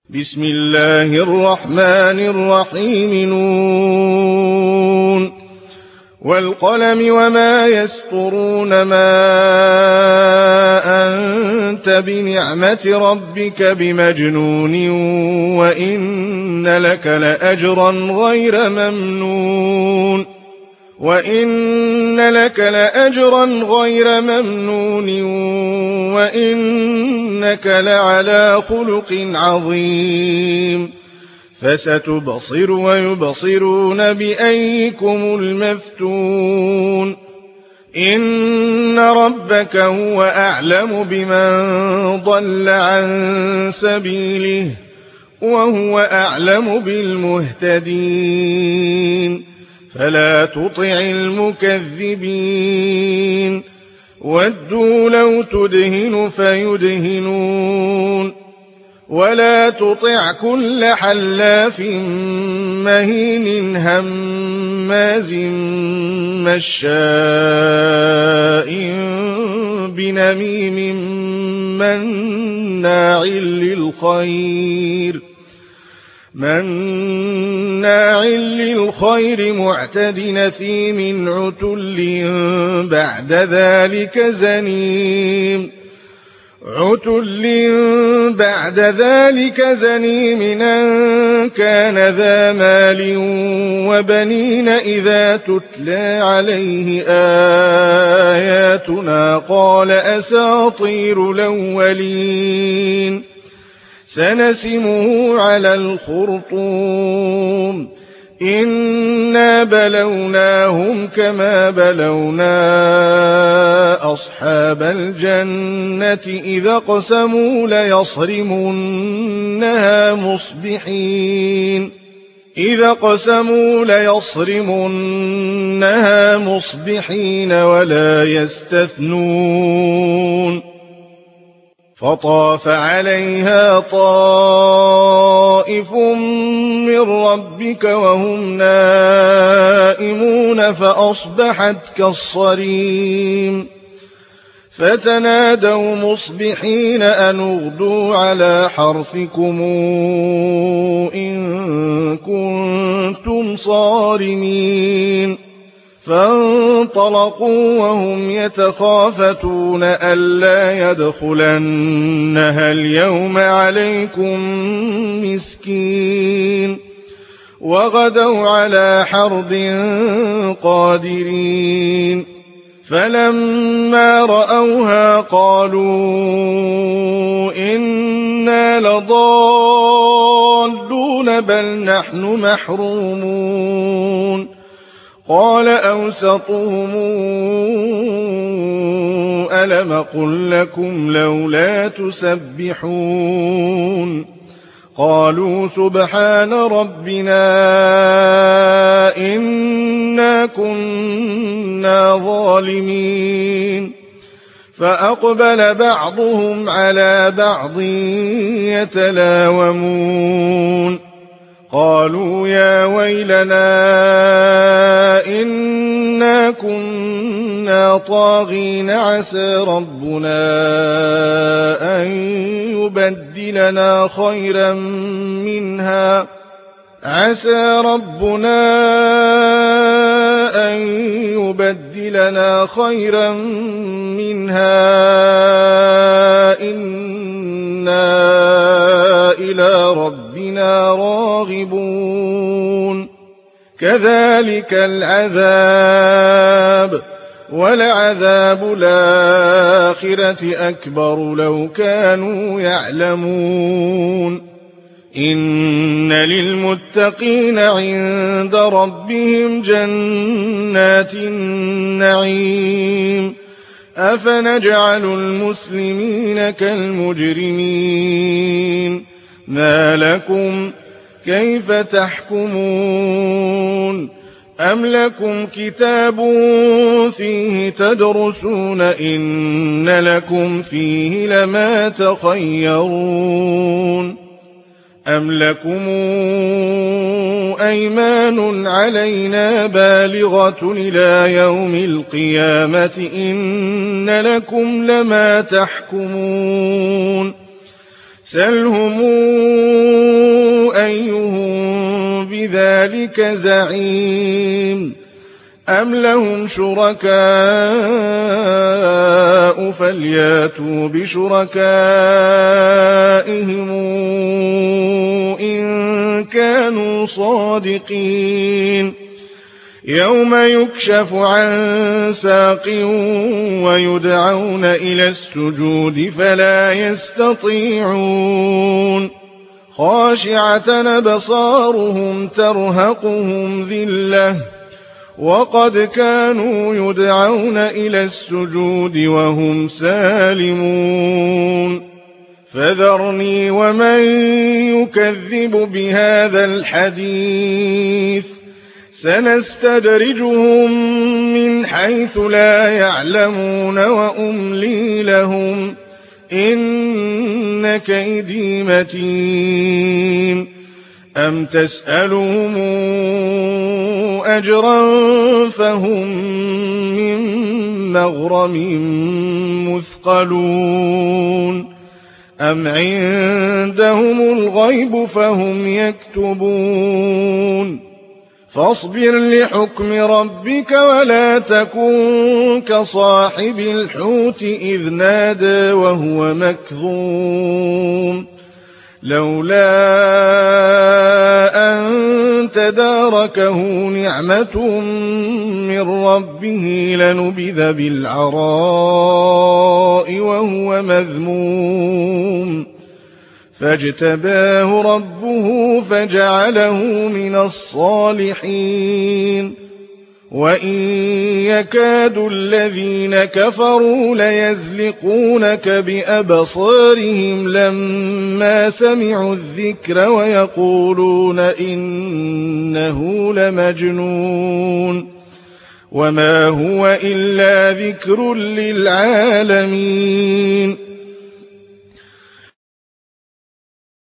بسم الله الرحمن الرحيم نون والقلم وما يسطرون ما أنت بنعمة ربك بمجنون وإن لك لأجرا غير ممنون وإنك لعلى خلق عظيم فستبصر ويبصرون بأيكم المفتون إن ربك هو أعلم بمن ضل عن سبيله وهو أعلم بالمهتدين فلا تطع المكذبين ودوا لو تدهن فيدهنون ولا تطع كل حلاف مهين هماز مشاء بنميم مناع للخير معتد نثيم عتل بعد ذلك زنيم أن كان ذا مال وبنين إذا تتلى عليه آياتنا قال أساطير الأولين سنسمه على الخرطوم إنا بلوناهم كما بلونا أصحاب الجنة إذا قسموا ليصرمنها مصبحين ولا يستثنون فطاف عليها طائف من ربك وهم نائمون فأصبحت كالصريم فتنادوا مصبحين أن اغدوا على حرثكم إن كنتم صارمين فانطلقوا وهم يتخافتون ألا يدخلنها اليوم عليكم مسكين وغدوا على حرد قادرين فلما رأوها قالوا إنا لضالون بل نحن محرومون قال أوسطهم ألم قل لكم لولا تسبحون قالوا سبحان ربنا إنا كنا ظالمين فأقبل بعضهم على بعض يتلاومون قالوا يا ويلنا إنا كنا طاغين عسى ربنا أن يبدلنا خيرا منها إنا إلى ربنا راغبون كذلك العذاب ولعذاب الآخرة أكبر لو كانوا يعلمون إن للمتقين عند ربهم جنات النعيم أفنجعل المسلمين كالمجرمين ما لكم كيف تحكمون أم لكم كتاب فيه تدرسون إن لكم فيه لما تخيرون أم لكم أيمان علينا بالغة إلى يوم القيامة إن لكم لما تحكمون سلهم ذلك زعيم أم لهم شركاء فلياتوا بشركائهم إن كانوا صادقين يوم يكشف عن ساق ويدعون إلى السجود فلا يستطيعون خاشعة أبصارهم ترهقهم ذلة وقد كانوا يدعون إلى السجود وهم سالمون فذرني ومن يكذب بهذا الحديث سنستدرجهم من حيث لا يعلمون وأملي لهم إن كيدي متين أم تسألهم أجرا فهم من مغرم مثقلون أم عندهم الغيب فهم يكتبون فاصبر لحكم ربك ولا تكن كصاحب الحوت إذ نادى وهو مكظوم لولا أن تداركه نعمة من ربه لنبذ بالعراء وهو مذموم فاجتباه ربه فجعله من الصالحين وإن يكاد الذين كفروا ليزلقونك بأبصارهم لما سمعوا الذكر ويقولون إنه لمجنون وما هو إلا ذكر للعالمين